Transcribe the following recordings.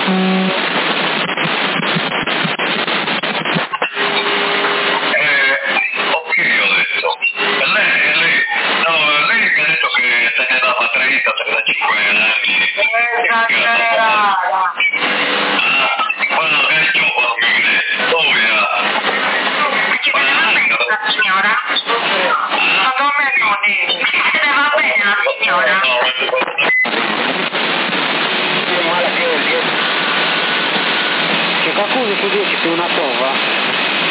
Ok, ho detto. Lei, no, lei mi ha detto che se ne dava 30-35 anni. Quando è giovane, signora? Secondo me non è. Se ne va bene la signora? C'è qualcuno su 10 più una prova?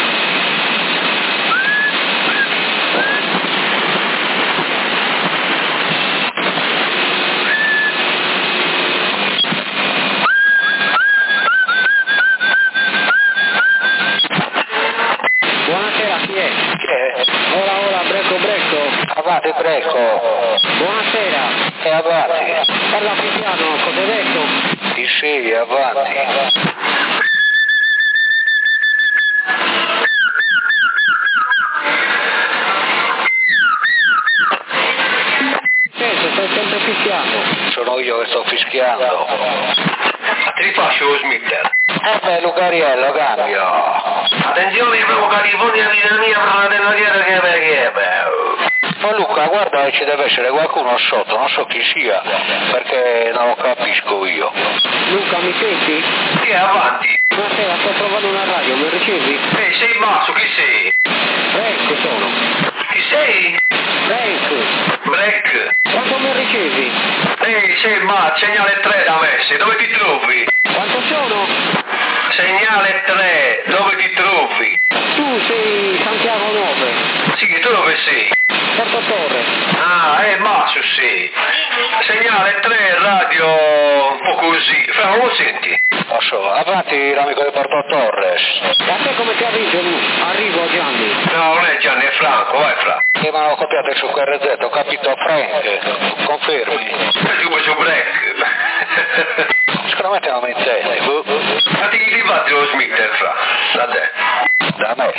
Buonasera, chi è? Chi è? Ora, Brecco. Avanti, Brecco. Buonasera. E avanti. Parla più piano, cosa hai detto? Sì, avanti. Stai sempre fischiando. Sono io che sto fischiando. ti rifaccio lo smitter. Beh, Lucariello, cambio. Attenzione, proprio California, vita mia, fratello, che Ma Luca, guarda che ci deve essere qualcuno sotto, non so chi sia, perché non lo capisco io. Luca, mi senti? Sì, avanti. Buonasera, sto provando una radio, mi ricevi? Sei basso, chi sei? Frank sono. Chi sei? Frank. Black. Quanto mi ricevi? Sei segnale 3 da Messi, dove ti trovi? Quanto sono? Segnale 3, dove ti trovi? Tu sei Santiago 9. Sì, tu dove sei? Porto Torre. Ah, basso sì. Segnale 3, radio un po' così. Fra, non lo senti? Lo so, avanti l'amico di Porto Torres. E a te come ti avvisi, Lu? Arrivo, Gianni. No, non è Gianni, è Franco, vai Fra. Che mi hanno copiato su QRZ, ho capito Frank, confermi. Io su Black. Sicuramente non mi intendi. Ma ti fatti lo smitter, Fra, da te. Da me?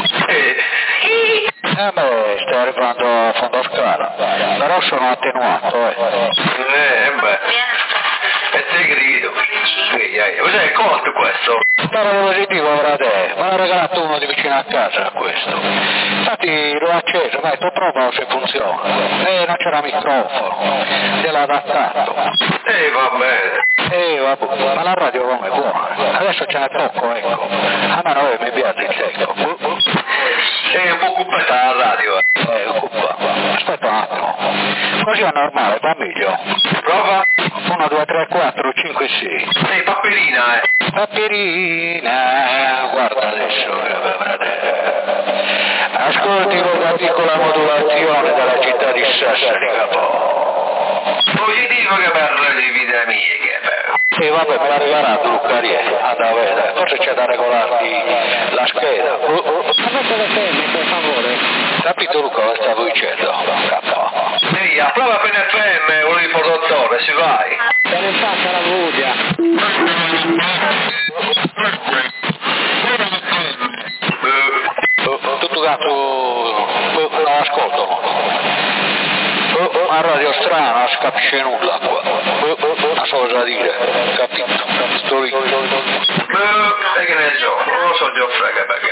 Beh, stai arrivando a fondo scala, però sono attenuato, beh. E te grido. Cos'è il conto questo? Però positivo, frate, me l'ha regalato uno di vicino a casa questo. Infatti l'ho acceso, ma tu prova se funziona. Non c'era microfono, te l'ha adattato. Va bene. Vabbè, ma la radio come è buona. Adesso ce n'è poco, ecco. A me non mi piace il secco. Un po' occupata la radio. Occupa. Aspetta un attimo. Così è normale, va meglio. Prova. 1, 2, 3, 4, 5, 6. Sei Paperina, Paperina, guarda adesso. Ascolti la piccola modulazione della città di Sassari, capo. Positivo che parla di vita mia, che Sì, vabbè, me l'ha regalato Luccarie, a vedere, forse c'è da regolarti la scheda. Avete le femmine, per favore. Capito Luca, cosa stavo dicendo? Ehi, a prova per FM, uno di produttore, si vai. Se ne faccia la bugia. Tutto quanto non ascolto. Una radio strana, non si capisce nulla qua. Non so cosa dire, capito? Sto lì. E che ne so, non lo so Gioffre perché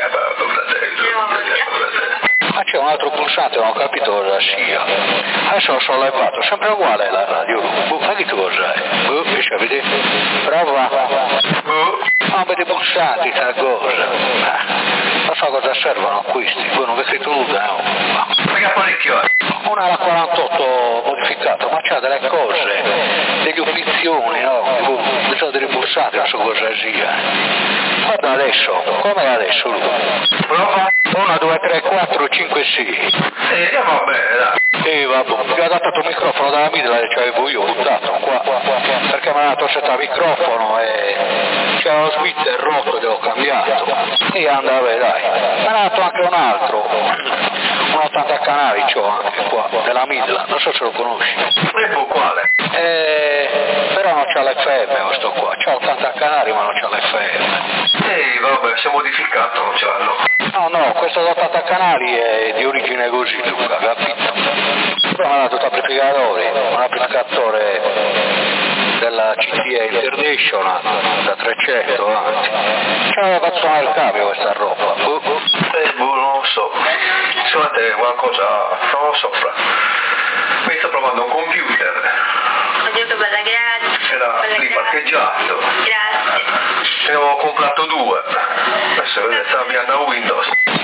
Ma c'è un altro pulsante, non ho capito cosa sia. Adesso lo sono levato, sempre uguale la radio. Ma che cos'è? Riesci a vedere? Prova. Non vedi pulsanti, sta cosa. Non so cosa servono questi, voi non avete scritto nulla, no? Ma che apparecchio è? Una alla 48 modificato, ma c'ha delle cose, delle opzioni, no? Sono delle pulsanti, non so cosa sia. Guarda adesso, com'è adesso lui? Prova. 1, 2, 3, 4, 5, 6. Va bene, dai. Vabbè, mi ha dato il microfono dalla midla che c'avevo io buttato qua, perché mi ha dato il microfono e c'era lo splitter rotto e l'ho cambiato. E andava, dai. Mi ha dato anche un altro, un 80 canali c'ho anche qua, della midla, non so se lo conosci. Quale? Però non c'ha l'FM questo qua, c'ha 80 canali ma non c'ha l'FM. Vabbè, si è modificato, non ce l'hanno. No, questo da 80 canali è di origine così, Luca, capito? Poi mi ha dato un amplificatore della CTA International da 300 anni. C'è la fazione del cambio questa roba. Non lo so. Secondo te qualcosa, non lo so, fra. Mi sto provando un computer. Oddio che bella, grazie. Era Bella, lì grazie. parcheggiato. Grazie. Ne avevo comprato 2. Adesso vedete, sta avviando a Windows.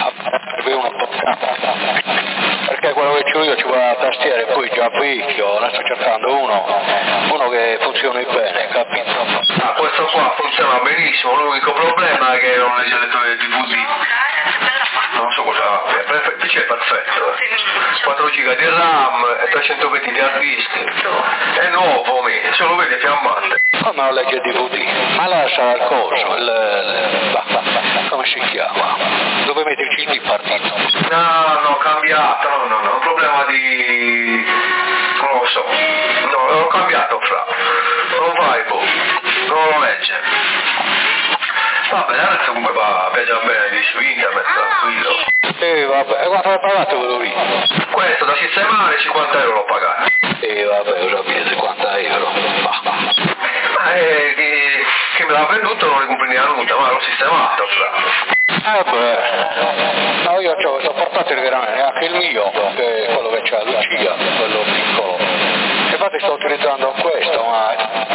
Perché quello che c'ho io ci va la tastiera e poi già vecchio, adesso sto cercando uno che funzioni bene, capito? Ah, questo qua funziona benissimo, l'unico problema è che non legge le tue DVD. Non so cosa abbia, il PC è perfetto. 4 GB di RAM e 320 di hard disk. È nuovo, se lo vede fiammante. Come non legge DVD? Ma lascia il coso, come si chiama? Dove metti il CD partito? No, ho cambiato, no, un problema di... non lo so. No, l'ho cambiato, fra. Non vai, non lo legge. Vabbè, adesso comunque va, viaggia bene su internet, tranquillo. Vabbè, e quanto hai pagato quello lì? Questo da sistemare 50 euro l'ho pagato. Vabbè, ho capito, 50 euro. Ma che me l'ha venduto non ne comprendeva nulla, ma l'ho sistemato, fra. No, io ho questo portatile veramente, anche il mio, che è quello che c'ha Lucia, quello piccolo. Infatti sto utilizzando questo, ma...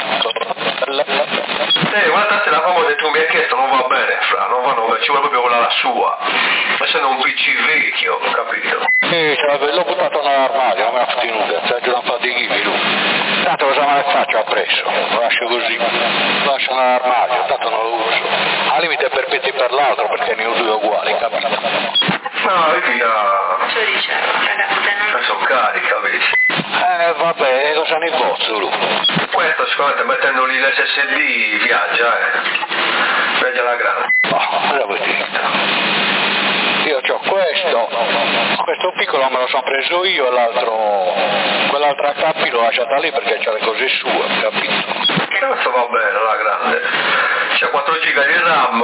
guarda se la famosa che tu mi hai chiesto non va bene, fra, non va, ci vuole proprio quella la sua. Essendo un PC vecchio, capito? L'ho buttato nell'armadio, non me l'ha fatto inutile, c'è già un po' di ghimi lui. Tanto cosa me ne faccio appresso? Lo lascio così, lo lascio nell'armadio, tanto non lo uso. Al limite per petti per l'altro, perché ne ho 2 uguali, capito? No, via. Ciò dicevo, ragazze, non... Sono carica, vedi? Vabbè, cosa ne bozzo lui? Questo sicuramente mettendo lì l'SSD viaggia, viaggia alla grande. Cosa vuoi dire? Io ho questo piccolo me lo sono preso io e quell'altro HP l'ho lasciata lì perché c'ha le cose sue, capito? Questo va bene, alla grande. C'ha 4 GB di RAM.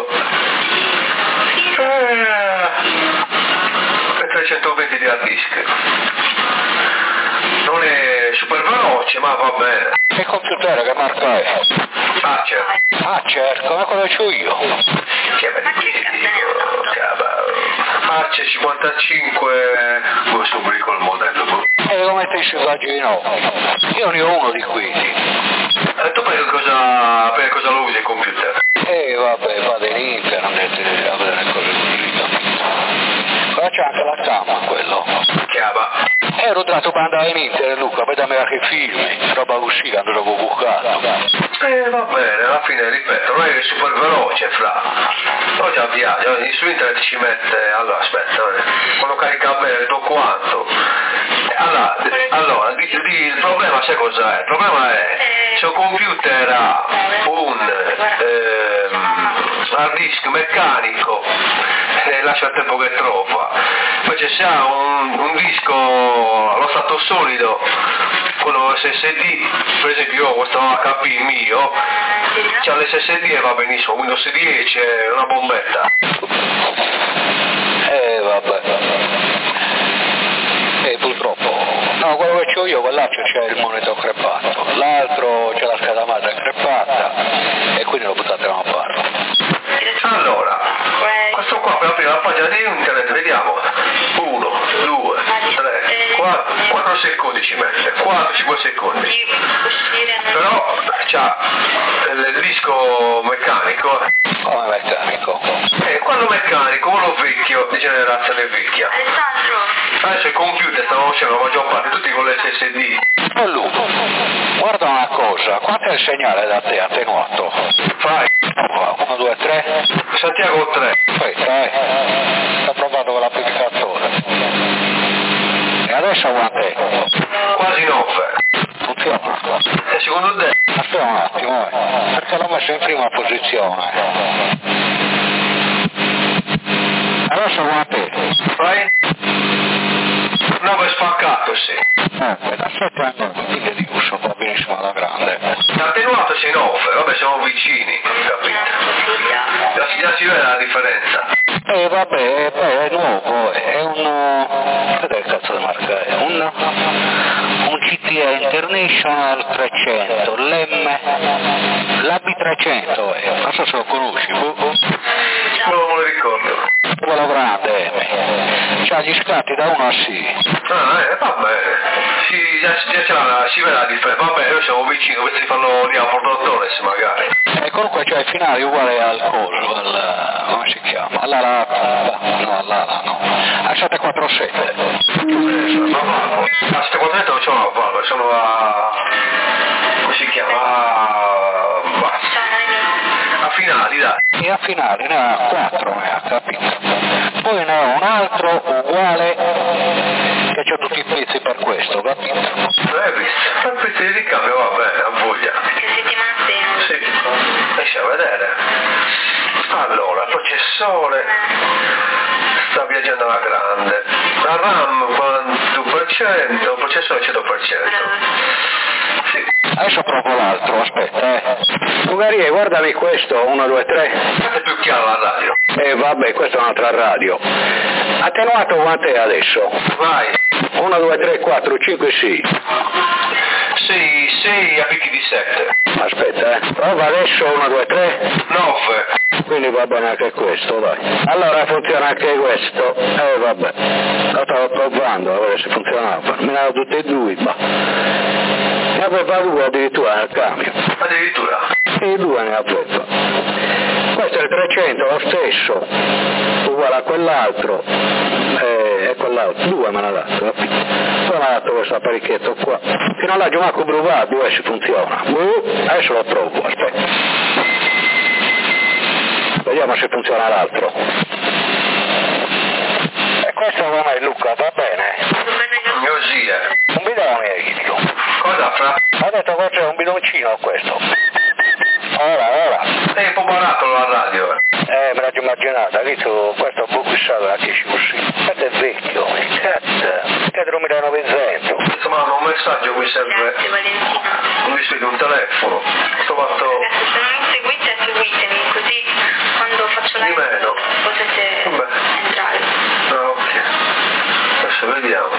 E 320 di hard disk. Non è super veloce, ma va bene. E il computer che marca è? Acer, come quello che c'ho io. Che bello Arce 55, vuoi subire col modello? E come metti sui vagino? Io ne ho uno di quelli. Tu per cosa lo usi il computer? Vabbè, vado in internet a vedere cose così. Qua c'è anche la cama, quello. Chiava. Ero tratto per andare in internet, Luca, per darmi anche film, roba così che andrò bucato. Va bene, alla fine ripeto, non è super veloce, fra. Però già viaggia, su internet ci mette, allora aspetta, quando carica bene tutto quanto. Allora, il problema sai cos'è? Il problema è se un computer ha un hard disk meccanico lascia il tempo che trova, invece se ha un disco allo stato solido, quello SSD, per esempio io ho questo HP mio, c'ha l'SSD e va benissimo, Windows 10 è una bombetta. Vabbè. Purtroppo. No, quello che c'ho io, quell'altro c'è il monitor crepato, l'altro c'è la scheda madre crepata e quindi lo buttate da una parte. Allora, questo qua per aprire la pagina di internet, vediamo. 1, 2, 3, 4 secondi ci mette, 4-5 secondi. Però c'ha il disco meccanico. Come meccanico? Quello meccanico, quello vecchio, di generazione vecchia. Adesso i computer stanno facendo la maggior parte tutti con l'SSD. E lui, guarda una cosa, quanto è il segnale da te attenuato? Fai. 1, 2, 3. Santiago 3. Aspetta, sto provando con l'applicatore. E adesso quant'è? Quasi 9. Funziona. E secondo te? Aspetta un attimo, perché l'ho messo in prima posizione. Adesso quant'è? Fai? 9 spaccato, sì. Aspetta, che di uso va benissimo alla grande. Attenuato sei 9, vabbè siamo vicini, capito? Già si vede la differenza. Vabbè, poi è nuovo, è un... che cazzo di marca è? Un CTA Bulgaria International 300, l'AB300, non so se lo conosci, Non me lo ricordo. quello grande, c'ha gli scatti da 1 a 6. Va bene. Si vede la differenza. Vabbè, noi siamo vicini, questi fanno lì a Portodones magari. E comunque c'è il finale uguale al coso, come si chiama? All'ala no. A 747. A 747 non sono a Valve, sono a... come si chiama? A finali, dai. E a finale ne ha 4, capito? Poi ne ha un altro uguale che c'ha tutti i pezzi per questo, capito? Hai visto? Il pezzo di ricambio va bene, a voglia. Che settimana sei? Sì, lascia vedere. Allora, il processore sta viaggiando alla grande. La RAM 42%, il processore 100%. Sì. Adesso provo l'altro, aspetta, Bulgaria, guardami questo, 1, 2, 3. È più chiaro la radio. Vabbè, questa è un'altra radio. Attenuato quant'è adesso? Vai. 1, 2, 3, 4, 5, 6. 6 a picchi di 7. Aspetta, prova adesso 1, 2, 3. 9. Quindi va bene anche questo, dai. Allora funziona anche questo. Vabbè. Lo stavo provando a vedere se funzionava. Me ne hanno tutte e due, ma. Ne aveva 2 addirittura nel cambio. Addirittura? E 2 ne aveva. Questo è il 300, lo stesso. Uguale a quell'altro. E quell'altro. 2 me l'ha dato, capito? Poi mi ha dato questo apparecchietto qua. Fino alla Giumaco Bruvato, se funziona. Adesso lo trovo, aspetta. Vediamo se funziona l'altro. E questo come Luca, va bene? Così è. Un bidone, Egidio. Cosa fra? Ha detto che c'è un bidoncino questo. Ora. È un po' barato la radio, me l'ho immaginata, visto questo buco a 10 così. Questo è vecchio, cazzo. Che 2900. Insomma, un messaggio mi serve. Grazie Valentina. Non mi spiego un telefono. Sto fatto. Ragazzi, se non mi seguite, seguitemi, così quando faccio la Di meno. potete entrare. Ok. Adesso vediamo.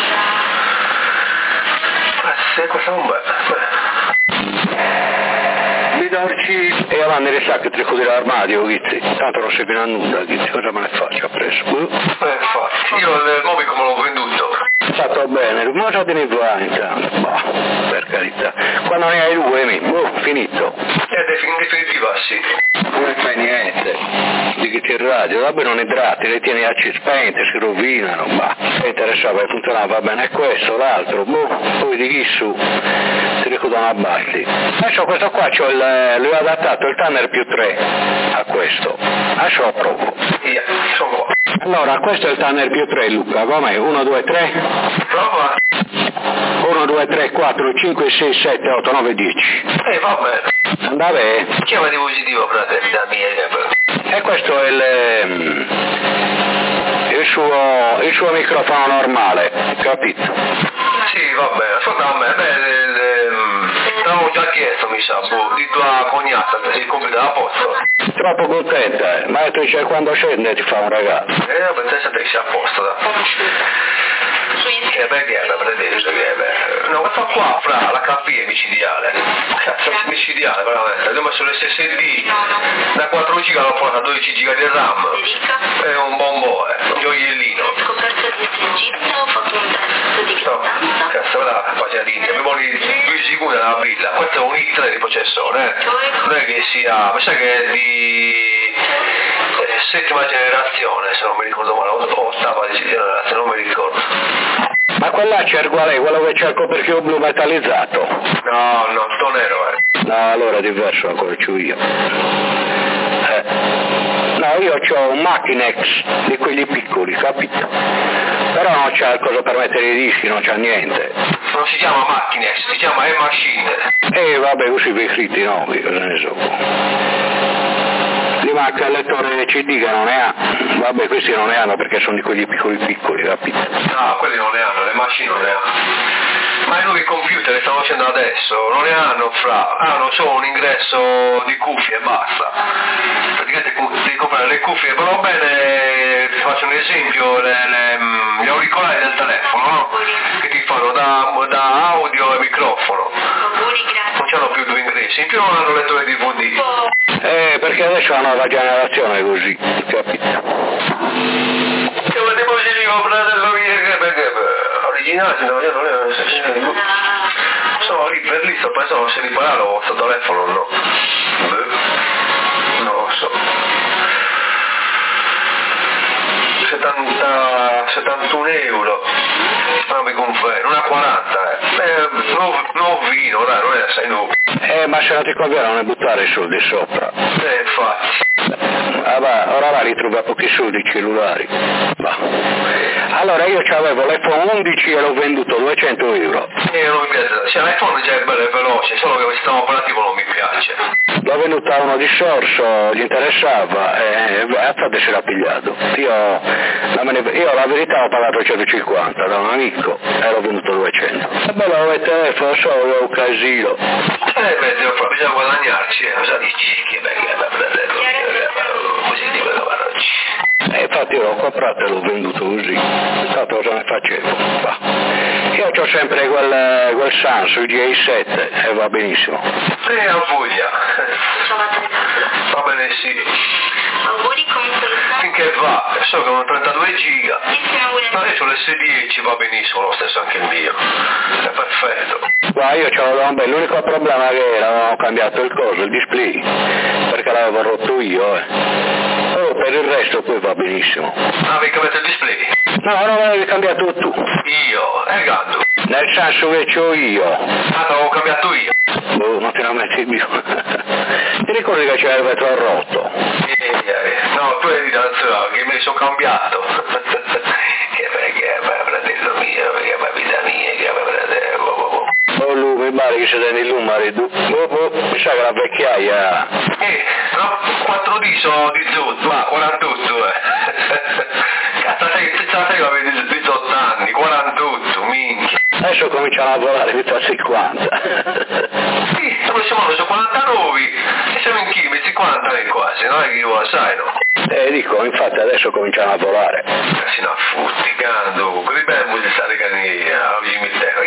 Sì, questo è un bel. Bidorci e avanti le sacche tre cose dell'armadio, Ghizzi. Tanto non serve a nulla, Ghizzi, cosa me ne faccio appresso? Infatti, io il Mobico me l'ho venduto. Fatto bene, ma già te ne va intanto. Bah, per carità. Quando ne hai 2, finito. In definitiva sì. Non fai niente. Di che ti radio, vabbè non idrati, le tieni spente, si rovinano, ma interessava che funzionava bene è questo, l'altro, poi di chi su si ricordano a basti. Adesso questo qua lui ha adattato il Tanner più 3 a questo. Adesso lo provo. Via, sono qua. Allora, questo è il Tanner più 3, Luca, com'è? 1, 2, 3? Prova. 1, 2, 3, 4, 5, 6, 7, 8, 9, 10. Va bene. Andava bene. Chiama di positivo, fratelli, da mia. E questo è il suo microfono normale, capito? Sì, va bene. Ascolta a me, l'avevo già chiesto, mi sa, di tua cognata, il compito a posto. Troppo contenta, ma tu dice quando scende ti fa un regalo. Io pensavo che sia a posto, da. Che perché è no, questo qua fra la KP è micidiale. Cazzo, è micidiale veramente. Abbiamo messo l'SSD da 4 giga l'ho portato a 12 giga di RAM. È un bombo, un gioiellino. Scoperto di Egitto, ho fatto un test di distanza. Cazzo, la pagina di abbiamo lì 2 secondi nella brilla. Questo è un i3 di processore, Non è che sia, mi sa che è di 7ª generazione, se non mi ricordo male, o 8ª generazione, non mi ricordo. Ma quella c'è uguale, quello che c'è il coperchio blu metallizzato? No, sto nero, No, allora è diverso, ancora c'ho io. No, io ho un Machinex di quelli piccoli, capito? Però non c'ha il coso per mettere i dischi, non c'ha niente. Non si chiama Machinex, si chiama E-Machine. Vabbè, così per scritti nuovi, cosa ne so. Gli manca il lettore CD che non ne ha. Vabbè, questi non ne hanno perché sono di quelli piccoli, capito? No, quelli non ne hanno, le macchine non ne hanno. Ma i nuovi computer che stanno facendo adesso non ne hanno hanno solo un ingresso di cuffie e basta. Praticamente devi comprare le cuffie, però bene, ti faccio un esempio, gli auricolari del telefono, no? Che ti fanno da audio e microfono. Non c'hanno più due ingressi, in più non hanno lettore DVD. Perché adesso è una nuova generazione così, capito? Che vediamo se dico, fratello mio, perché originale, no, io non è... Sono lì per lì, sto pensando se riparare questo telefono o no. Non lo so. 71 euro. Non mi confermo, una 40, nuovo vino, dai, non è assai nuovo. Ma se non ti conviene non ne buttare i soldi sopra. Infatti. Ora va, li trova pochi soldi i cellulari. Va. Allora io c'avevo l'iPhone 11 e l'ho venduto 200 euro. Non mi piace, cioè l'iPhone già è bello e veloce, solo che questo sistema operativo non mi piace. L'ho venduto a uno di Sorso, gli interessava e infatti se l'ha pigliato. Io la verità ho pagato 150 da un amico e l'ho venduto 200. E bello il telefono, solo un casino. Bisogna guadagnarci, cosa dici? Che bello, così di quello infatti io l'ho comprato e l'ho venduto così. Tanto cosa ne facevo? Va. Io ho sempre quel Samsung J7 e va benissimo. A voglia. Va bene sì. Auguri comunque. Finché va, so che ho 32 giga. Adesso l'S10 va benissimo lo stesso anche il mio. È perfetto. Guarda, io c'avevo un bel, l'unico problema che era, avevo cambiato il coso, il display, perché l'avevo rotto io, Però per il resto poi va benissimo. Avevi cambiato il display? No, non l'avevi cambiato tu. Io? Gando? Nel senso che c'ho io. L'avevo cambiato io. Non te la metti più. Ti ricordi che c'era il vetro rotto? No, tu hai detto che me ne sono cambiato. Che fratello mio, che vita mia, che fratello. Lui mi pare che si tiene il numero, mi sa che la vecchiaia. No, 4 dì sono 18, ma 48, Cazzo, sei avete 18 anni, 48, minchia. Adesso cominciano a volare fino a 50. Sì, il prossimo anno sono 49 e siamo in chimici 50 anni quasi, non è che io lo sai, no? Dico, infatti adesso cominciano a volare. Si no, fusticando, ribemmo di stare a Cimitero.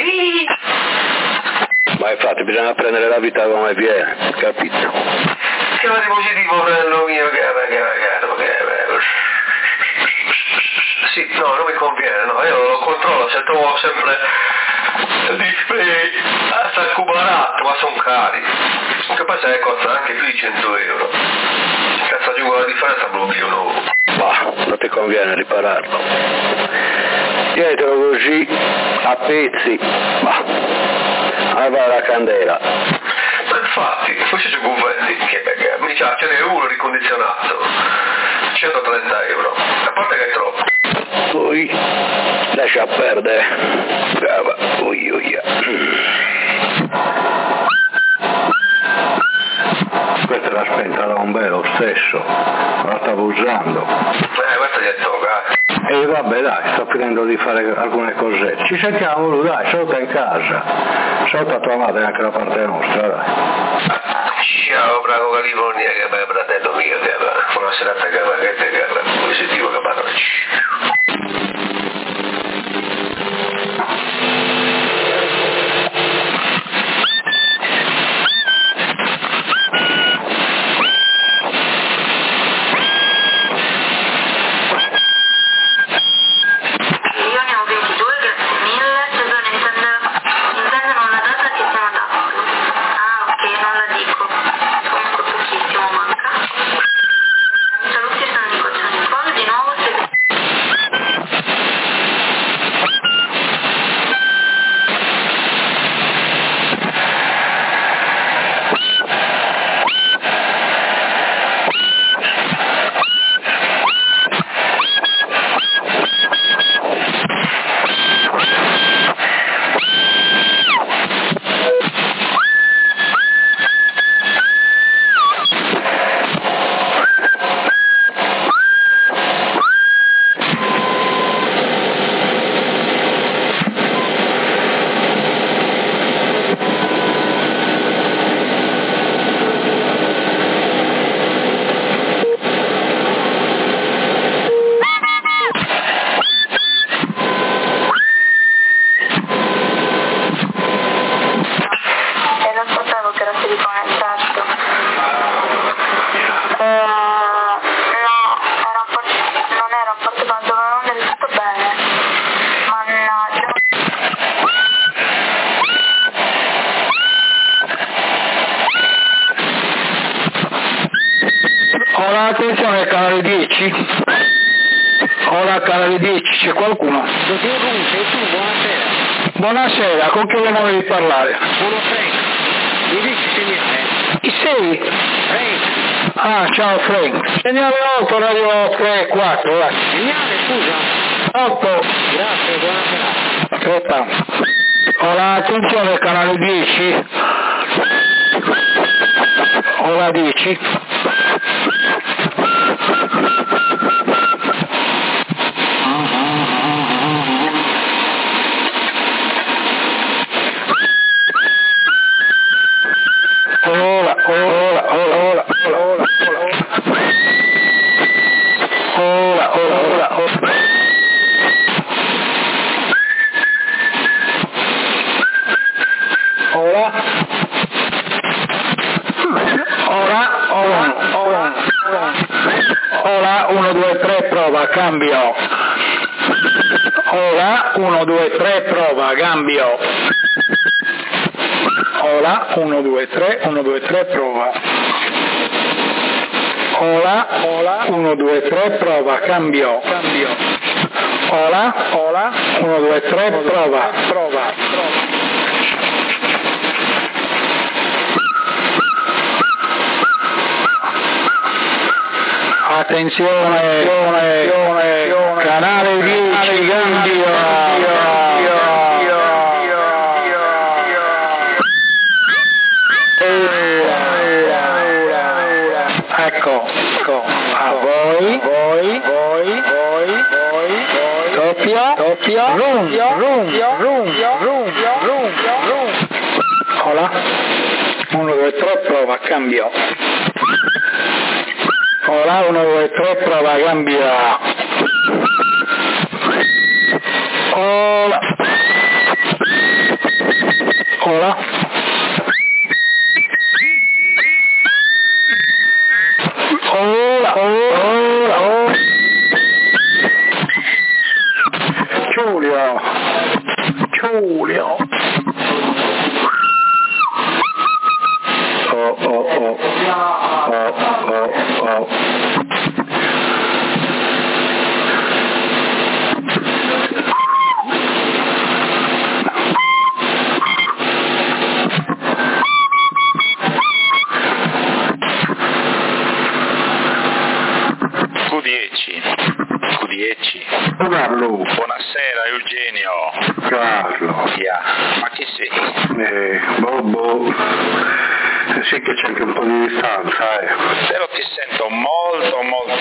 Ma infatti bisogna prendere la vita come viene, capito? Che va di positivo, fratello mio, che sì, no, non mi conviene, no, io lo controllo, se trovo sempre il display sta barato, ma sono cari. Che poi sai costa anche più di 100 euro. Cazzo aggiungo la differenza proprio nuovo. Ma non ti conviene ripararlo. Dietro così, a pezzi, ma va la candela. Ma infatti, questo c'è Guvetti, che mi ce n'è uno ricondizionato, 130 euro, a parte che è troppo. Poi lascia perdere. Brava. Questa era spenta da un bello stesso, la stavo usando. Questa gli è toccata. E vabbè dai, sto finendo di fare alcune cosette. Ci sentiamo, dai, sotto in casa. Sotto a tua madre anche da parte nostra, dai. Ciao, bravo California, che bel fratello mio, che buona serata, che positivo che parlo. attenzione, canale 10. Ora canale 10, c'è qualcuno? Dottor Rum, sei tu, buonasera. Buonasera, con chi abbiamo di parlare? Sono Frank. Mi dici segnale? Chi sei? Frank. Ah, ciao Frank. Segnale 8, radio 3, 4, vai. Segnale, scusa. 8. Grazie, buonasera. Aspetta. Ora attenzione, canale 10. Ora 10. Ora 1, 2, 3, prova, cambio. Ora 1, 2, 3, prova, cambio. Ora 1, 2, 3, 1, 2, 3, prova. Ora 1, 2, 3, prova, cambio. Ora 1, 2, 3, prova. Attenzione, canale 10, cambio. Ecco, a voi, doppio, rum. Hola, 1, 2, 3, prova, cambio. Ora 1, 2, 3, prova, cambia. Ora. Giulio. Carlo. Buonasera Eugenio. Carlo. Ma chi sei? Bobo. Sì che c'è anche un po' di distanza, Però ti sento molto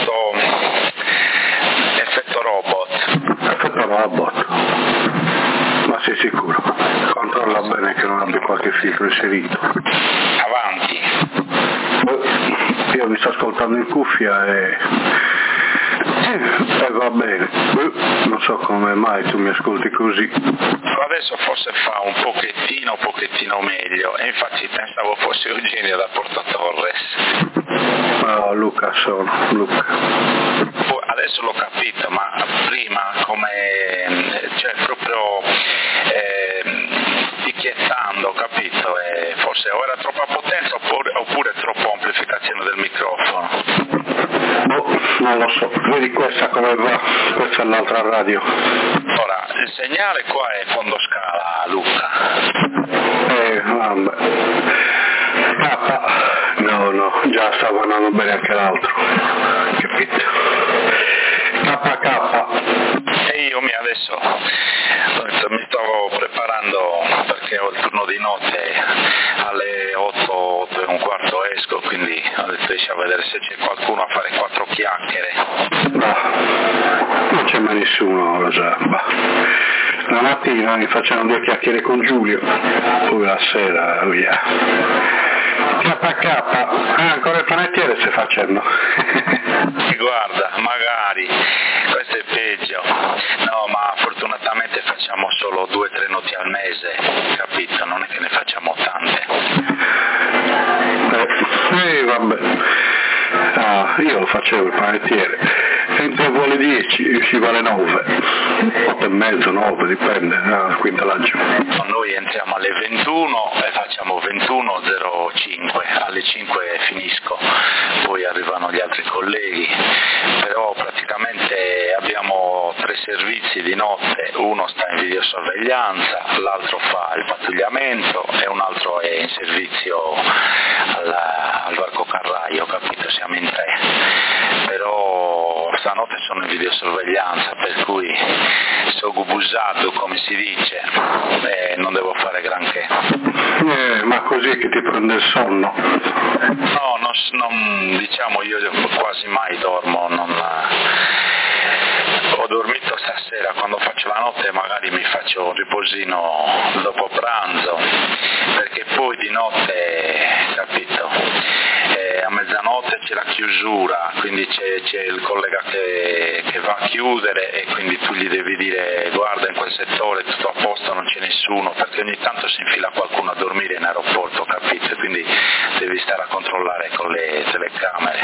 effetto robot. Ma sei sicuro? Controlla bene che non abbia qualche filtro inserito. Avanti. Io mi sto ascoltando in cuffia e va bene. Non so come mai tu mi ascolti così. Adesso forse fa un pochettino meglio, e infatti pensavo fosse Eugenio da Porto Torres. No, Luca. Adesso l'ho capito, ma prima cioè proprio picchiettando, capito? E forse o era troppa potenza oppure troppa amplificazione del microfono. Non lo so, vedi questa come va, questa è l'altra radio. Ora, il segnale qua è fondo scala, Luca. Vabbè. No, già stava andando bene anche l'altro, capito? KK. E io adesso mi stavo preparando perché ho il turno di notte alle 8 e un quarto esco, quindi ho detto esci a vedere se c'è qualcuno a fare 4 chiacchiere. Non c'è mai nessuno, lo sa. La mattina mi facciamo 2 chiacchiere con Giulio, poi la sera via. KK, ancora il panettiere stai facendo? Guarda, magari, questo è peggio. No, ma fortunatamente facciamo solo 2 o 3 noti al mese, capito? Non è che ne facciamo tante. Vabbè. Io lo facevo il panettiere entra vuole 10, ci vale 9, 8 e mezzo, 9, dipende, al quintallaggio. Noi entriamo alle 21 e facciamo 21.05, alle 5 finisco, poi arrivano gli altri colleghi, però praticamente abbiamo 3 servizi di notte, uno sta in videosorveglianza, l'altro fa il pattugliamento e un altro è in servizio al varco Carraio, capito? Siamo in 3, però stanotte sono in videosorveglianza, per cui sono busato, come si dice, e non devo fare granché. Ma così che ti prende il sonno? No, non, diciamo, io quasi mai dormo, ho dormito stasera, quando faccio la notte magari mi faccio un riposino dopo pranzo, perché poi di notte, capito, a mezzanotte c'è la chiusura, quindi c'è il collega che va a chiudere e quindi tu gli devi dire guarda in quel settore tutto a posto, non c'è nessuno, perché ogni tanto si infila qualcuno a dormire in aeroporto, capito? Quindi devi stare a controllare con le telecamere.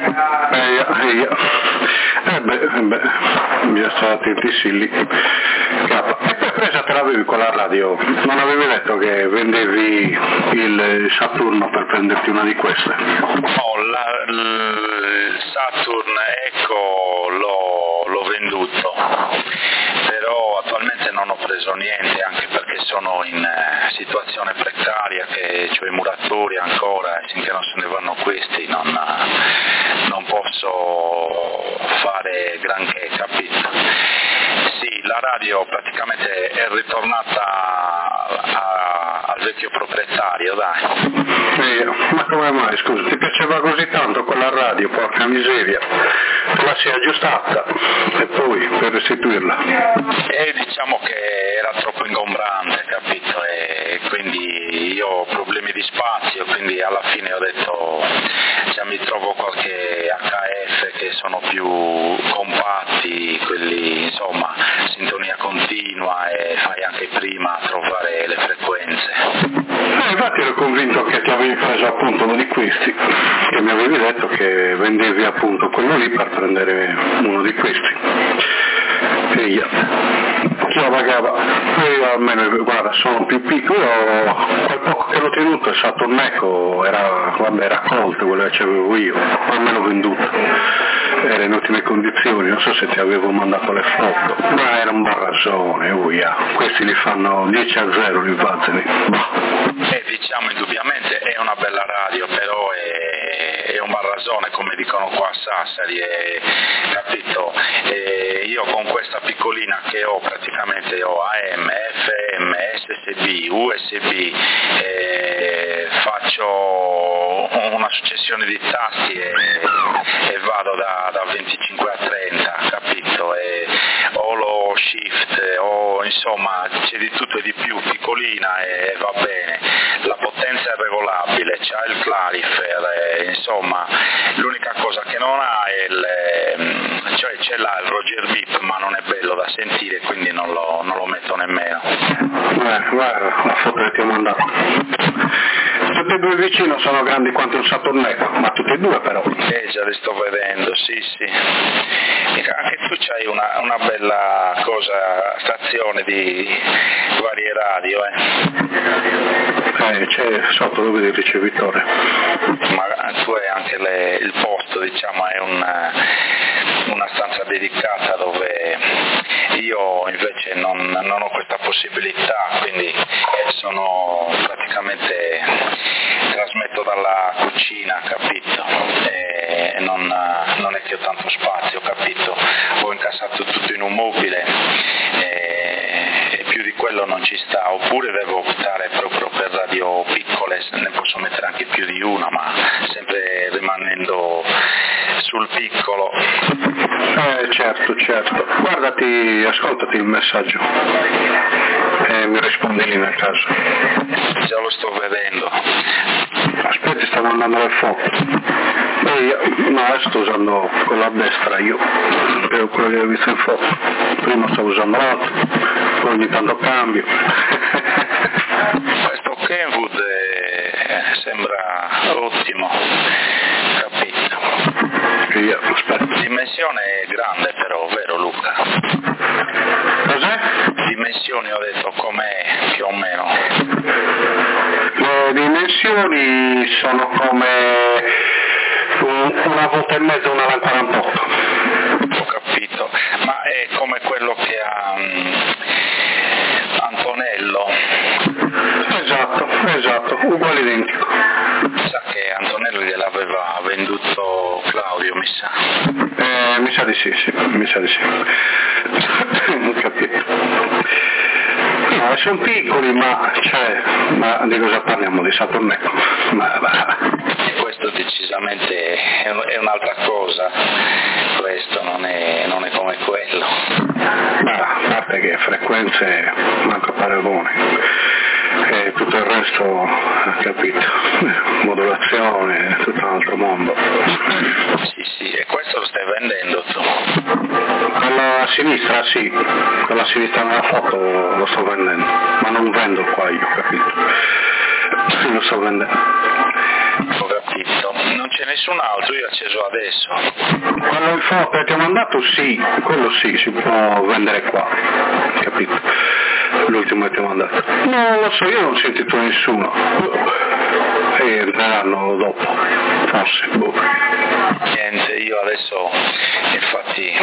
Bisogna stare attenti sì lì. E poi presa te l'avevi con la radio, non avevi detto che vendevi il Saturno per prenderti una di queste? No, il Saturn Eco l'ho venduto, però attualmente non ho preso niente, anche perché sono in situazione precaria, che ho i muratori ancora e finché non se ne vanno questi non posso fare granché, capito? Sì, la radio praticamente è ritornata al vecchio proprietario, dai. Ma come mai, scusa, ti piaceva così tanto quella radio, porca miseria, te la sei aggiustata e poi per restituirla? E diciamo che era troppo ingombrante, capito, e quindi io ho problemi di spazio, quindi alla fine ho detto se mi trovo qualche HF che sono più compatti, quelli insomma sintonia continua e fai anche prima a trovare le frequenze. Infatti ero convinto che ti avevi preso appunto uno di questi, che mi avevi detto che vendevi appunto quello lì per prendere uno di questi. E io chi lo pagava? Io almeno, guarda, sono più piccolo, quel poco che l'ho tenuto il Saturn Eco era raccolto, quello che avevo io, almeno venduto, era in ottime condizioni, non so se ti avevo mandato le foto, ma era un barrazzone, questi li fanno 10-0 li Vazzeni. Diciamo indubbiamente è una bella radio, però è un barrazzone come dicono qua a Sassari, capito? Io con questa piccolina che ho praticamente ho AM, FM, SSB, USB, faccio una successione di tasti e vado da 25 a 30, capito? Ho lo shift, insomma c'è di tutto e di più, piccolina e va bene, la potenza è regolabile, c'ha il clarifer, insomma l'unica cosa che non ha è cioè ce l'ha il Roger Beep, ma non è bello da sentire, quindi non lo metto nemmeno. Guarda la foto che ti ho mandato. Tutti e due vicino sono grandi quanto un Saturn Eco, ma tutti e due però. Già li sto vedendo, sì. Anche tu c'hai una bella stazione di varie radio, C'è sotto dove il ricevitore. Ma tu hai anche il posto, diciamo, è una stanza dedicata dove io invece non ho questa possibilità, quindi praticamente trasmetto dalla cucina, capito? E non è che ho tanto spazio, capito? Ho incassato tutto in un mobile e più di quello non ci sta, oppure devo optare proprio per radio piccole, ne posso mettere anche più di una, ma sempre rimanendo sul piccolo. Certo. Ascoltati il messaggio e mi rispondi lì nel caso. Già lo sto vedendo. Aspetti, sto mandando le foto. Adesso sto usando quella a destra io, è quello che ho visto in foto. Prima stavo usando l'altro, poi ogni tanto cambio. Questo Kenwood sembra ottimo, capito? Aspetta. Dimensioni dimensione è grande però, vero Luca? Cos'è? Dimensioni ho detto com'è più o meno. Le dimensioni sono come una volta e mezzo una lampada un po'. Ho capito, ma è come quello che ha Antonello. Esatto, uguale identico. Sa che Antonello gliel'aveva venduto Claudio, mi sa. Mi sa di sì. Ho capito. No, sono piccoli, ma di cosa parliamo? Di Saturnecco? E questo decisamente è un'altra cosa, questo non è come quello. A parte che frequenze manca paragone. E tutto il resto, capito, modulazione, tutto un altro mondo. Sì, e questo lo stai vendendo tu? Quello a sinistra, sì, quello a sinistra nella foto lo sto vendendo, ma non vendo qua io, capito? Lo sto vendendo. Ho capito, non c'è nessun altro, io ho acceso adesso. Quello il foto che ti ho mandato, sì, quello sì, si può vendere qua, capito? L'ultimo che ti ho mandato. Non lo so, io non ho sentito nessuno. E entreranno dopo, forse, Niente, io adesso infatti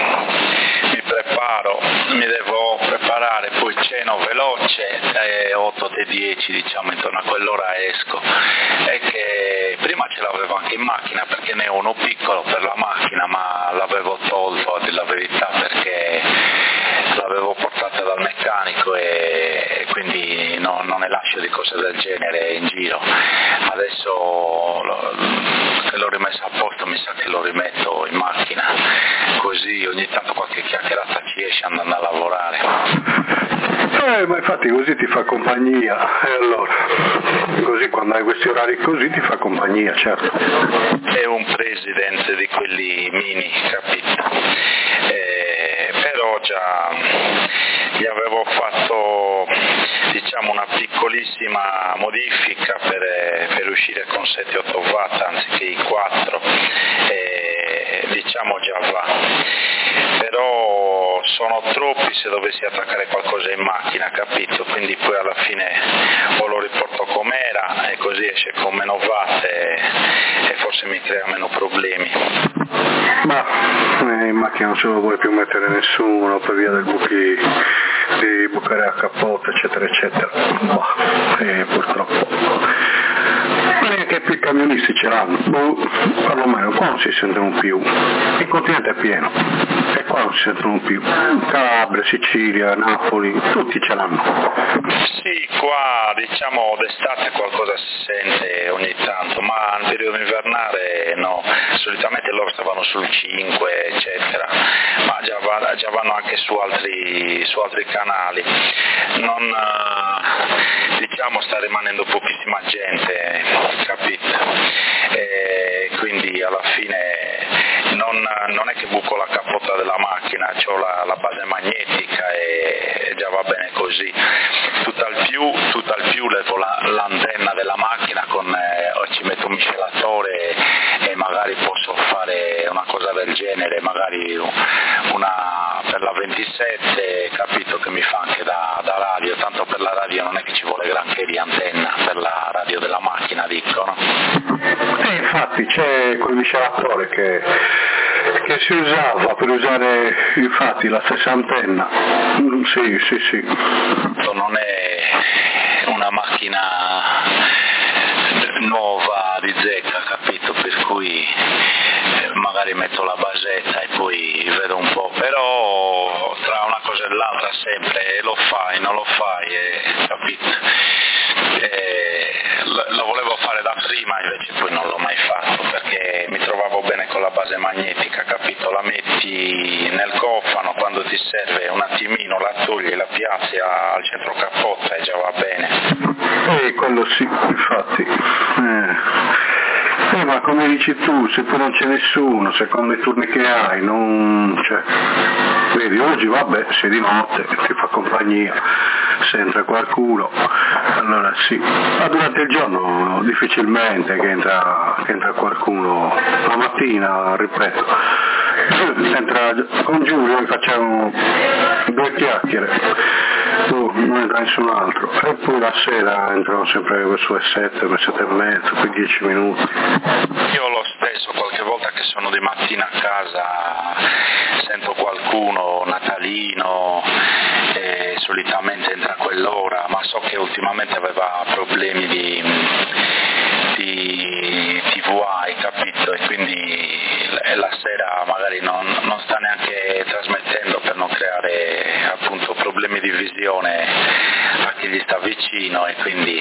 mi devo preparare, poi ceno veloce, 8 e 10 diciamo, intorno a quell'ora esco. E che prima ce l'avevo anche in macchina perché ne ho uno piccolo per la macchina, ma l'avevo tolto a dire la verità perché l'avevo portata dal meccanico e quindi non ne lascio di cose del genere in giro. Adesso che l'ho rimessa a posto mi sa che lo rimetto in macchina, così ogni tanto qualche chiacchierata ci esce andando a lavorare. Ma infatti così ti fa compagnia, e allora, così quando hai questi orari così ti fa compagnia, certo. È un presidente di quelli mini, capito? Però già gli avevo fatto diciamo una piccolissima modifica per uscire con 7-8 watt anziché i 4, diciamo già va, però sono troppi se dovessi attaccare qualcosa in macchina, capito? Quindi poi alla fine o lo riporto com'era e così esce con meno watt e forse mi crea meno problemi. Ma in macchina non se lo vuole più mettere nessuno per via del di bucare a cappotto eccetera eccetera, purtroppo. Ma neanche più i camionisti ce l'hanno, perlomeno qua non si sentono più, il continente è pieno e qua non si sentono più, Calabria, Sicilia, Napoli, tutti ce l'hanno. Sì, qua diciamo d'estate qualcosa si sente ogni tanto, ma nel periodo invernale no, solitamente loro stavano sul 5 eccetera, ma già vanno anche su altri canali, non diciamo sta rimanendo pochissima gente, capito? Quindi alla fine non è che buco la cappota della macchina, ho la base magnetica e già va bene così. Tutt'al più levo l'antenna della macchina ci metto un miscelatore e magari posso fare una cosa del genere, magari una per la 27, capito, che mi fa anche da radio, tanto per la radio non è che ci vuole granché di antenna, per la radio della macchina dicono. Infatti c'è quel miscelatore che si usava per usare infatti la stessa antenna, sì. Non è una macchina nuova di zecca, capito, per cui magari metto la basetta e poi vedo un po', però tra una cosa e l'altra sempre lo fai, non lo fai, capito? Lo volevo fare da prima, invece poi non l'ho mai fatto perché mi trovavo bene con la base magnetica, capito? La metti nel cofano, quando ti serve un attimino la togli, la piazzi al centro cappotta e già va bene. Quello sì, infatti. Ma come dici tu, se poi non c'è nessuno, secondo i turni che hai, vedi, oggi vabbè, sei di notte, ti fa compagnia, se entra qualcuno, allora sì, ma durante il giorno difficilmente che entra qualcuno, la mattina, ripeto, con Giulio facciamo 2 chiacchiere, non entra nessun altro, e poi la sera entrano sempre verso le 7 e mezzo, poi 10 minuti. Io lo stesso, qualche volta che sono di mattina a casa sento qualcuno natalino e solitamente entra a quell'ora, ma so che ultimamente aveva problemi di TVA, hai capito? E quindi la sera magari non sta neanche trasmettendo per non creare appunto problemi di visione a chi gli sta vicino, e quindi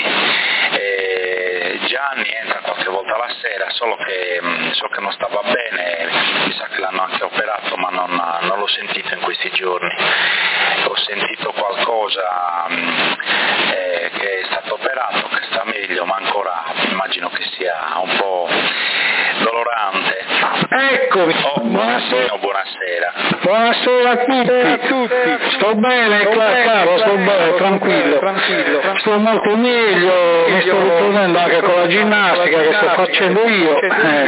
Gianni entra qualche volta la sera, solo che so che non stava bene, mi sa che l'hanno anche operato, ma non l'ho sentito in questi giorni. Ho sentito qualcosa che è stato operato, che sta meglio, ma ancora immagino che sia un po' dolorante. Eccomi, buonasera. Buonasera. Buonasera a tutti. Sto bene, caro, sto bene, tranquillo. Sto molto meglio, mi sto riprendendo anche con la ginnastica che sto facendo io.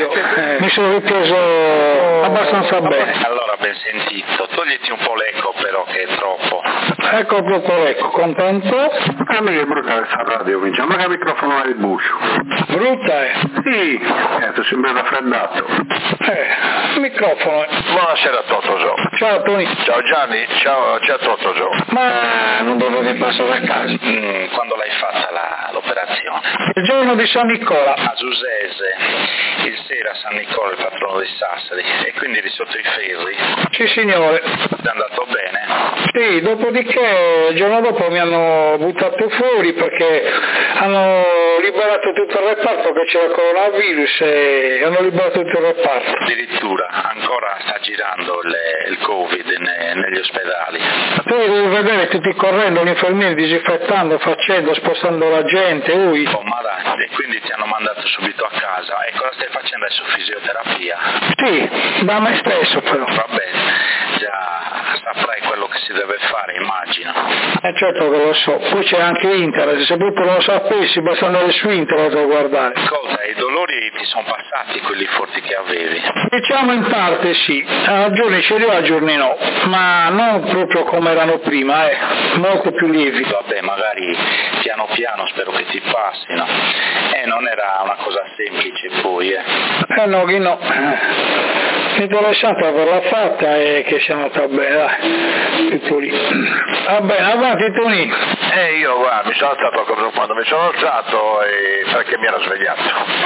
Mi sono ripreso abbastanza bene. Allora, ben sentito. Togliti un po' l'eco però, che è troppo. Ecco proprio, ecco, contento? A me è brutta questa radio, mi sembra che il microfono è il bucio. Brutta è? Sì, ti sembra raffreddato. Il microfono è. Buonasera Totto. Ciao Tony. Ciao Gianni, ciao Totto. Ma non dovevi passare a casa? Quando l'hai fatta l'operazione? Il giorno di San Nicola. A Giusese, il sera San Nicola, il patrono di Sassari, e quindi eri sotto i ferri? Sì signore. Ti è andato bene? Sì, dopodiché il giorno dopo mi hanno buttato fuori perché hanno liberato tutto il reparto, che c'era il coronavirus, e hanno liberato tutto il reparto. Addirittura, ancora sta girando il Covid negli ospedali. Tu devi vedere tutti correndo, gli infermieri disinfettando, spostando la gente, Oh, ma dai, e quindi ti hanno mandato subito a casa, e cosa stai facendo adesso? Fisioterapia? Sì, da me stesso però. Va bene, già saprai quello che si deve fare, immagino. Certo che lo so, poi c'è anche internet, se proprio non lo sapessi basta andare su internet a guardare. Ascolta, i dolori ti sono passati, quelli forti che avevi? Diciamo in parte sì, a giorni ce li ho, a giorni no, ma non proprio come erano prima, molto più lievi. Vabbè, magari piano piano spero che ti passino. Non era una cosa semplice poi, no, che no. Interessante averla fatta e che sia andata bene, dai. Tutto lì. Va bene, avanti Tony. Io guarda, mi sono alzato quando mi sono alzato perché mi ero svegliato.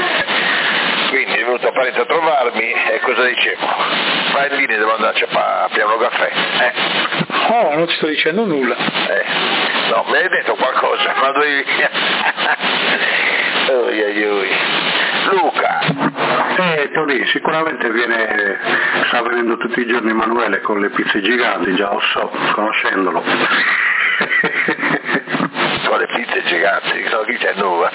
Quindi è venuto a Parente a trovarmi e cosa dicevo? Valentini, devo andarci a piano caffè. Oh, non ti sto dicendo nulla. No, mi hai detto qualcosa, ma dovevi via. Luca. Tony, sicuramente sta venendo tutti i giorni Emanuele con le pizze giganti, già lo so, conoscendolo. Con le pizze giganti, sono chi c'è nuova.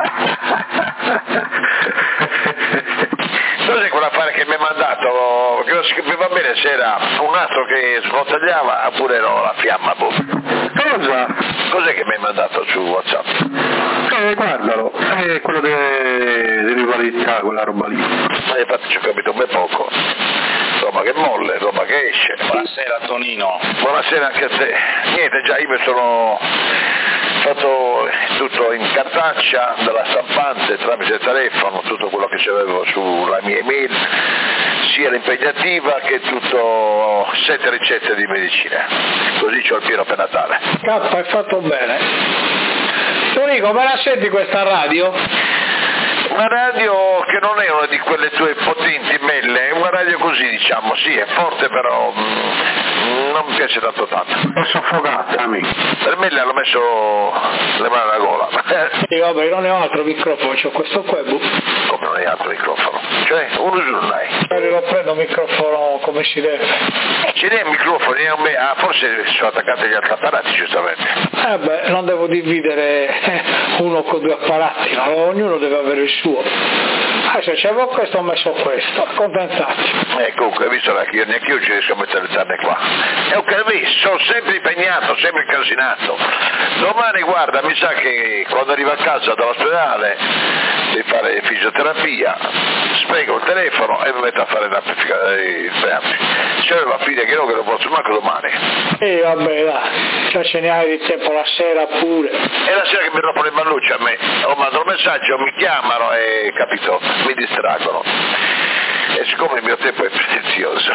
Cos'è quell'affare che mi ha mandato? Che mi va bene se era un altro che sbottigliava oppure no, la fiamma. Cosa? Cos'è che mi hai mandato su WhatsApp? Guardalo, è quello di rivalità, quella roba lì. Ma infatti ci ho capito ben poco. Roba che molle, roba che esce. Buonasera Tonino. Buonasera anche a te. Niente, già io mi sono fatto tutto in cartaccia dalla stampante tramite telefono, tutto quello che c'avevo sulla mia email, sia l'impegnativa che tutto 7 ricette di medicina. Così c'ho il pieno per Natale. Hai fatto bene. Tony, come la senti questa radio? Una radio che non è una di quelle tue potenti melle, è una radio così, diciamo, sì, è forte però non mi piace tanto. È soffocata, amico. Per me le hanno messo le mani alla gola. Sì, vabbè, io non ne ho altro microfono, c'ho questo qua. Come non hai altro microfono? Cioè, uno giù non hai. Lo prendo un microfono come si deve. Ce n'è un microfono, forse sono attaccati gli altri apparati, giustamente. Non devo dividere uno con 2 apparati, no? Ognuno deve avere il suo. Se c'avevo questo ho messo questo, accontentati. Comunque, visto che neanche io ci riesco a mettere le tarne qua. E ho capito, sono sempre impegnato, sempre incasinato. Domani, guarda, mi sa che quando arrivo a casa dall'ospedale di fare fisioterapia, spengo il telefono e mi metto a fare il preampi. Cioè va a finire che non posso manco domani. Vabbè, dai, ce ne hai di tempo la sera pure. E la sera che mi rompono le ballucce a me, mando un messaggio, mi chiamano e, capito, mi distraggono. E siccome il mio tempo è prezioso.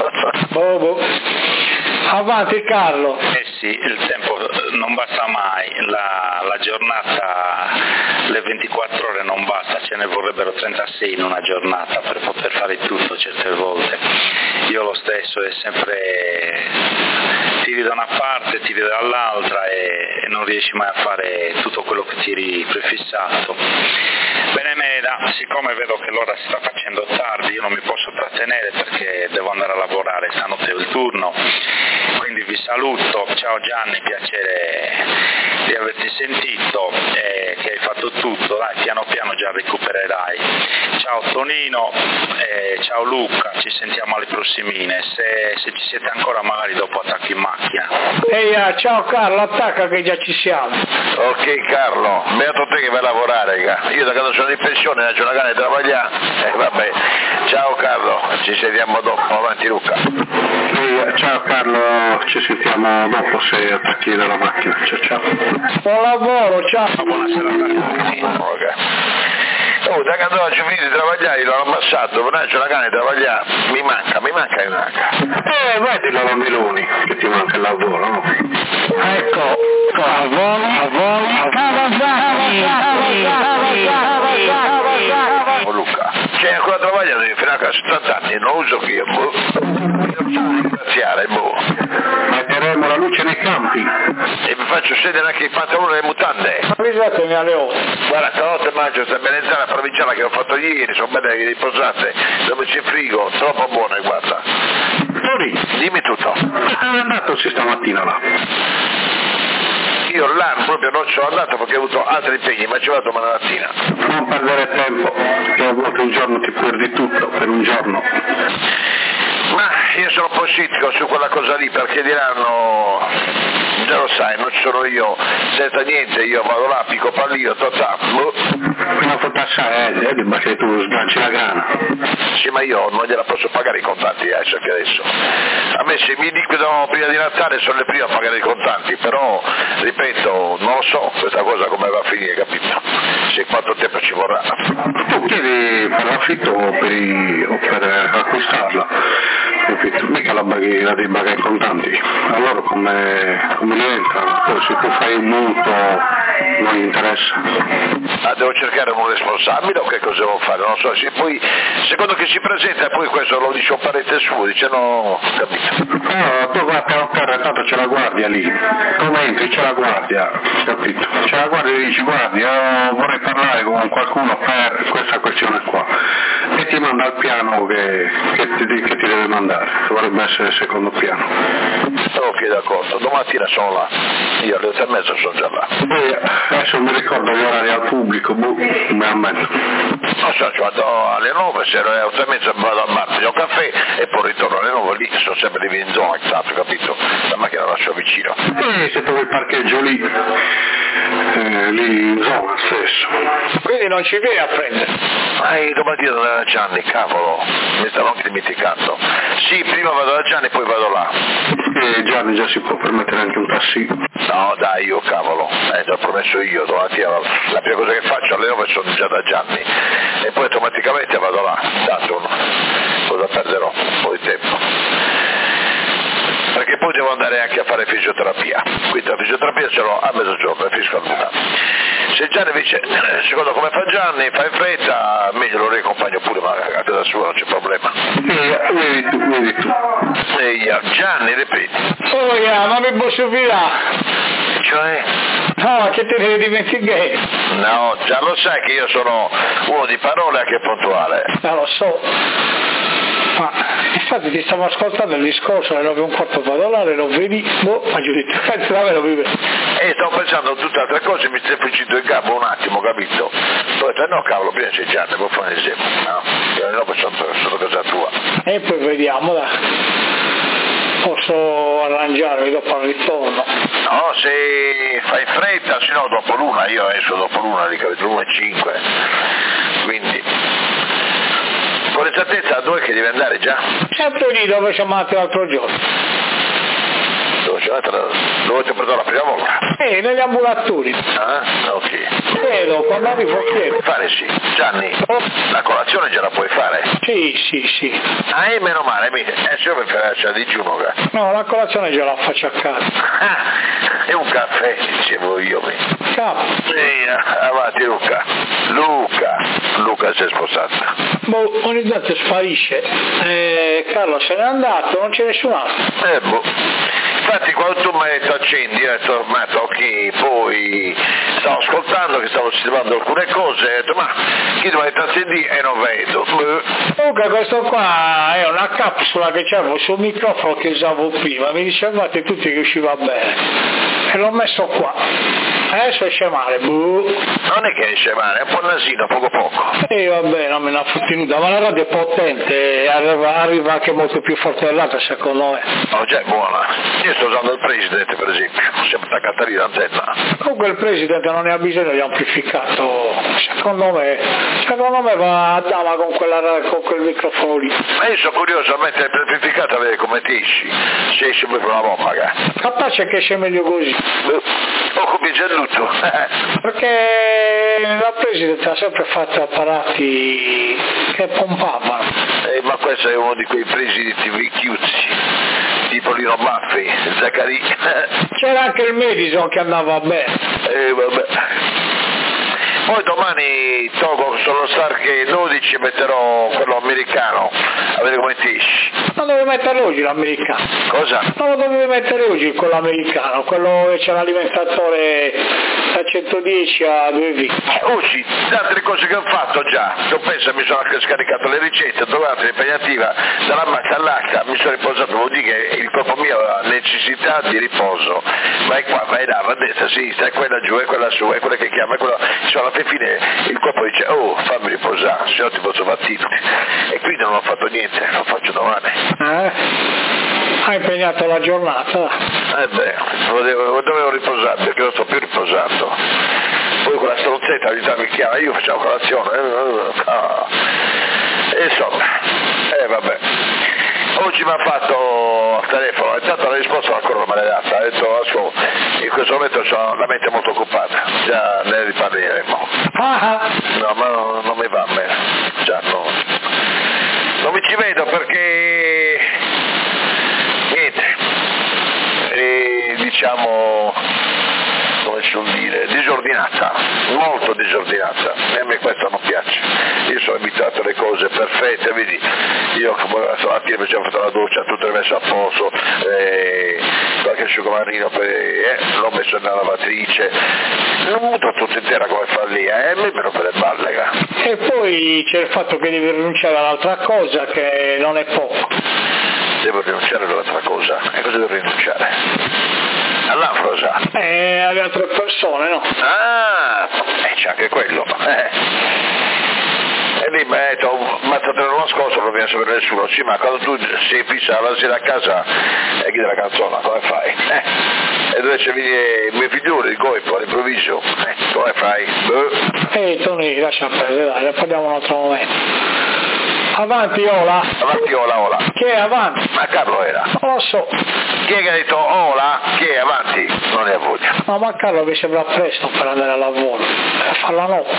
Avanti Carlo. Sì, il tempo non basta mai, la giornata, le 24 ore non basta, ce ne vorrebbero 36 in una giornata per poter fare tutto certe volte. Io lo stesso è sempre tiri da una parte, tiri dall'altra e non riesci mai a fare tutto quello che ti eri prefissato. Bene Meda, siccome vedo che l'ora si sta facendo tardi, io non mi posso trattenere perché devo andare a lavorare, stanotte ho il turno, quindi vi saluto. Ciao Gianni, piacere di averti sentito, che hai fatto tutto, dai, piano piano già recupererai. Ciao Tonino, ciao Luca, ci sentiamo alle prossimine, se ci siete ancora magari dopo attacco in macchina. Ciao Carlo, attacca che già ci siamo. Ok Carlo, beato te che vai a lavorare, io da quando sono in pensione non c'ho una gana di travagliare, vabbè. Ciao Carlo, ci sentiamo dopo, avanti Luca. Ciao Carlo, ci sentiamo dopo se attacchi dalla macchina, ciao. Buon lavoro, ciao. Buonasera a tutti. Okay. Da quando ho finito di travagliare l'ho ammazzato, non c'ho una gana di travagliare, mi manca. Vai di loro Meloni, che ti manca il lavoro, no? Ecco, Luca, c'è ancora travagliato fino a 70 anni, non uso che io, ringraziare, Metteremo la luce nei campi. E mi faccio scendere anche i pantaloni e le mutande. Avvisatemi alle 8. Guarda, stanotte mangio questa melanzana provinciale che ho fatto ieri, sono belle riposate, dove c'è frigo, troppo buone, guarda. Tori, dimmi tutto. è andato stamattina là? Io là proprio non ci sono andato perché ho avuto altri impegni, ma ci vado domani mattina. Non perdere tempo, che a volte un giorno ti perdi tutto, per un giorno. Ma io sono un po' scettico su quella cosa lì perché diranno, già lo sai, non ci sono io, senza niente, io vado là, picco pallino, Una fotassare, ma che tu sganci la grana. Sì, ma io non gliela posso pagare i contanti, adesso. A me se mi liquidano prima di Natale sono le prime a pagare i contanti, però, ripeto, non lo so questa cosa come va a finire, capito? Se quanto tempo ci vorrà. Tu chiedi per l'affitto o per acquistarla, capito? Mica la devi pagare in contanti. Allora come ne entra? Poi se tu fai un mutuo non gli interessa. Devo cercare un responsabile o che cosa devo fare? Non so, se poi, secondo che si presenta, poi questo lo dice un parente suo, dice no, capito? No, tu guarda, tanto c'è la guardia lì. Come entri c'è la guardia, capito? C'è la guardia e dici, guardi, io vorrei parlare con qualcuno per questa questione qua. E ti manda al piano che ti deve mandare, che dovrebbe essere il secondo piano. Ok, d'accordo, domattina sono là, io alle 8:30 sono già là. Poi adesso mi ricordo gli orari al pubblico, mi ammetto. Non so, ci vado alle 9, se alle 8:30 vado al bar, prendo un caffè e poi ritorno alle 9 lì, sono sempre di in zona, tanto, capito? La macchina la lascio vicino. E se trovi il parcheggio lì in zona stesso. Quindi non ci vieni a prendere? Domattina da Gianni, cavolo, mi stavo anche dimenticando. Sì, prima vado da Gianni e poi vado là. E Gianni già si può permettere anche un taxi. No dai, io cavolo, te l'ho promesso io, domattina la prima cosa che faccio alle 9 sono già da Gianni e poi automaticamente vado là, tanto cosa perderò un po' di tempo. Perché poi devo andare anche a fare fisioterapia, quindi la fisioterapia ce l'ho a mezzogiorno e finisco a luna. Se Gianni invece, secondo come fa Gianni, fa in fretta, meglio lo riaccompagno pure, ma a casa sua non c'è problema. Vedi tu. Gianni, ripeti. Ma mi posso filare? Cioè? No, che te ne dimentichi? No, già lo sai che io sono uno di parole anche puntuale. Lo so. Ma Infatti ti stavo ascoltando il discorso alle 9:15 vado là, alle 9:20, ma giudizio, pensi davvero vive. E stavo pensando a tutte altre cose, mi stai fuggendo in capo un attimo, capito? Poi ho detto, no cavolo, prima c'è Gianni, può fare insieme, no? Dopo sono casa tua. E poi vediamo, dai. Posso arrangiarmi dopo il ritorno. No, se fai fretta, se no dopo l'una, io esco dopo l'una, dico 1:05, quindi con esattezza a dove che devi andare già? Sempre lì dove siamo andati l'altro giorno. Dove siamo andati? Dove ti ho preso la prima volta? Negli ambulatori. Ah, ok. Chiedo, quando arrivo chiedo. Fare sì. Gianni, la colazione già la puoi fare? Sì. Ah, meno male, se io per fare la digiuno. No, la colazione già la faccio a casa. Ah, è un caffè, dicevo io. Capo. Sì, avanti Luca si è sposata. Ogni tanto sparisce. Carlo se n'è andato, non c'è nessun altro. Infatti quando tu mi hai detto accendi, io ho detto ma tocchi, poi stavo ascoltando che stavo sistemando alcune cose, ho detto ma chi mi ha detto accendi e non vedo. Comunque questo qua è una capsula che c'avevo sul microfono che usavo prima, mi dicevate tutti che usciva bene e l'ho messo qua. Adesso esce male, Non è che esce male, è un po' nasino, poco. Vabbè, non me ne ha fottenuta, ma la radio è potente, arriva anche molto più forte dell'altra secondo me. No, già è buona. Io sto usando il President per esempio, sempre attaccata lì l'antenna. Comunque il President non ne ha bisogno di amplificato, secondo me va a dama con quel microfono lì. Ma io sono curioso a mettere l'amplificato a vedere come ti esci, se esci per una bomba. Capace che esce meglio così. O come già tutto. Perché la President ha sempre fatto apparati che pompavano. Ma questo è uno di quei presidenti vecchiuzzi, tipo Lino Baffi, Zaccaria. C'era anche il Madison che andava bene. Vabbè. Poi domani tolgo sullo Stark 12 e metterò quello americano, a vedere come ti esci. Non dovevi mettere oggi l'americano. Cosa? Non lo dovevi mettere oggi quello americano, quello che c'è l'alimentatore da 110 a 2V. Oggi, altre cose che ho fatto già, io penso mi sono anche scaricato le ricette, durante l'impegnativa, dalla macchia all'H, mi sono riposato, vuol dire che il corpo mio ha necessità di riposo. Vai qua, vai là, va a destra, a sinistra, è quella giù, è quella su, è quella che chiama, è quella... Insomma, alla fine il corpo dice, fammi riposare, se no ti posso battere. E quindi non ho fatto niente, lo faccio domani. Ha impegnato la giornata. Dovevo riposare perché non sto più riposando. Poi quella stronzetta ogni tanto mi chiama, io facciamo colazione. E insomma, vabbè. Oggi mi ha fatto al telefono, intanto la risposta ancora non me l'ha data, ha detto ascolta, in questo momento ho la mente molto occupata, già ne riparleremo. No, ma non mi va a me, già no. Non mi ci vedo perché niente, diciamo, come si vuol dire, disordinata, molto disordinata, e a me questo non piace. Io sono abituato alle cose perfette, vedi, io stamattina mi sono fatto la doccia, tutto messo a posto, qualche asciugamanino l'ho messo nella lavatrice, non butto tutto intera come fa lì, mi però per le balle. E poi c'è il fatto che devi rinunciare all'altra cosa che non è poco. Devo rinunciare all'altra cosa? E cosa devo rinunciare? All'anfrosa? Alle altre persone, no? C'è anche quello. E lì mi ha detto, mazzate l'anno scorso non viene a sapere nessuno, sì, ma quando tu sei fissa la sera a casa e chiedi la canzone, come fai? E dove c'è i miei figlioli, il goipo, all'improvviso, come fai? Tony, lascia perdere, dai, ne parliamo un altro momento. Avanti Ola. Avanti Ola. Chi è avanti? Ma Carlo era. Non lo so. Chi è che ha detto Ola? Chi è avanti? Non ne ha voglia. No, ma Carlo mi sembra presto per andare al lavoro, per fare la notte.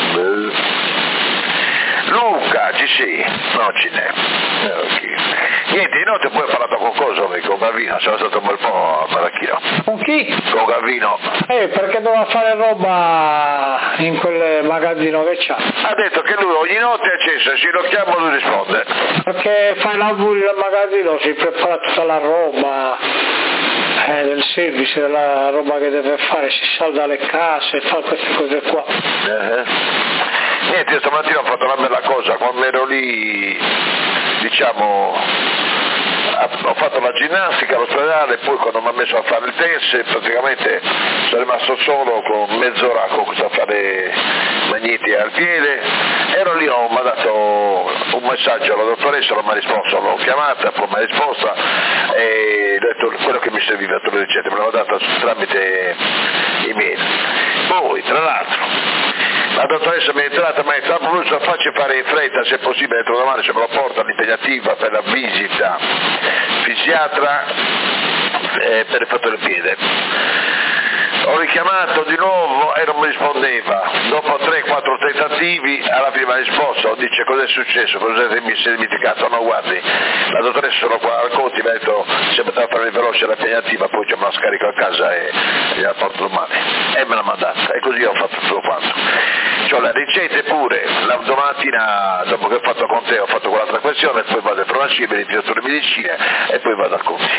Luca, ci sei? No, ci n'è. Niente, di notte poi ho parlato con con Gavino, sono stato un bel po' a Baracchino. Con chi? Con Gavino. Perché doveva fare roba in quel magazzino che c'ha. Ha detto che lui ogni notte è acceso, se lo chiamo lui risponde. Perché fa i lavori del magazzino, si prepara tutta la roba del service, della roba che deve fare, si salda le casse, fa queste cose qua. Niente, io stamattina ho fatto una bella cosa, quando ero lì ho fatto la ginnastica all'ospedale, poi quando mi ha messo a fare il tennis praticamente sono rimasto solo con mezz'ora con questo fare magneti al piede, ero lì, ho mandato un messaggio alla dottoressa, non mi ha risposto, l'ho chiamata, poi mi ha risposta e ho detto quello che mi serviva, tutte le ricette, me l'ho data tramite email. Poi tra l'altro la dottoressa mi è entrata, mi ha detto Bruce, facci fare in fretta se possibile, entro domani se me lo porta all'impegnativa per la visita fisiatra per il fatto del piede. Ho richiamato di nuovo e non mi rispondeva, dopo 3-4 tentativi alla prima risposta, dice cos'è successo, mi si è dimenticato, no guardi, la dottoressa sono qua al Conti, mi ha detto se poteva fare veloce la impegnativa, poi me la scarico a casa e la porto domani, e me l'ha mandata, e così ho fatto tutto quanto. C'ho le ricette pure, la domattina dopo che ho fatto con te ho fatto quell'altra questione, poi vado al Pronacibile, l'Istituto di Medicina e poi vado al Conti.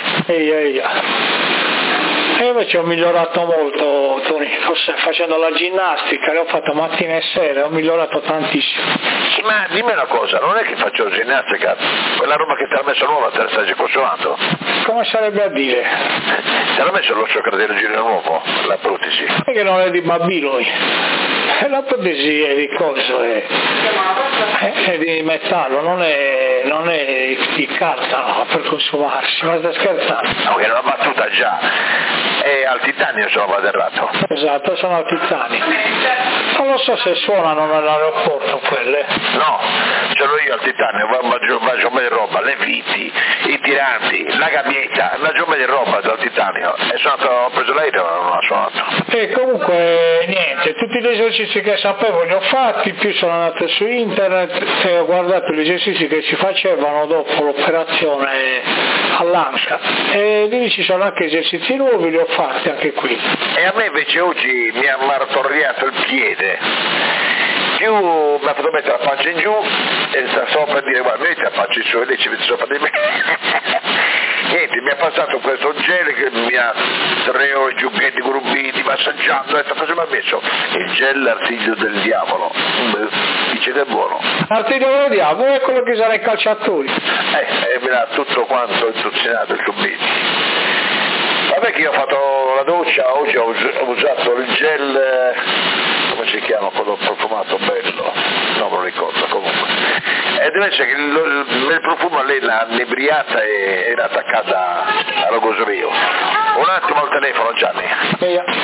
E invece ho migliorato molto, Tony, facendo la ginnastica, l'ho fatto mattina e sera, ho migliorato tantissimo. Sì, ma dimmi una cosa, non è che faccio ginnastica, quella roba che ti ha messo nuova te la stai consolando? Come sarebbe a dire? Ti hanno messo l'osso cardiogeno nuovo, la protesi? È che non è di babiloni, la protesi è di coso, è di metallo, non è di carta per consumarsi, ma stai scherzando? No, è una battuta già. E al titanio sono vado errato. Esatto, sono al titanio. Non lo so se suonano nell'aeroporto quelle. No, ce l'ho io al titanio, vado di roba, le viti, i tiranti, la gabbietta, la giornata di roba dal titanio. E ho preso l'aereo e non l'ho suonato. E comunque niente, tutti gli esercizi che sapevo li ho fatti, più sono andato su internet e ho guardato gli esercizi che si facevano dopo l'operazione all'anca. E lì ci sono anche esercizi nuovi, li ho fatti anche qui. E a me invece oggi mi ha martoriato il piede, più mi ha fatto mettere la pancia in giù e sta sopra a dire guarda metti la pancia in su e lei ci mette sopra di me. Niente, mi ha passato questo gel che mi ha 3 ore giunghetti grubbiti, massaggiando, ho detto cosa mi ha messo? Il gel artiglio del diavolo, dice che è buono. Artiglio del diavolo è quello che usa i calciatori. E me l'ha tutto quanto intossinato il giubbetti. Vabbè che io ho fatto la doccia, oggi ho usato il gel, come si chiama quello profumato bello? Non me lo ricordo comunque. E deve essere che nel profumo lei l'ha inebriata e era attaccata a Rogosorio. Un attimo al telefono Gianni.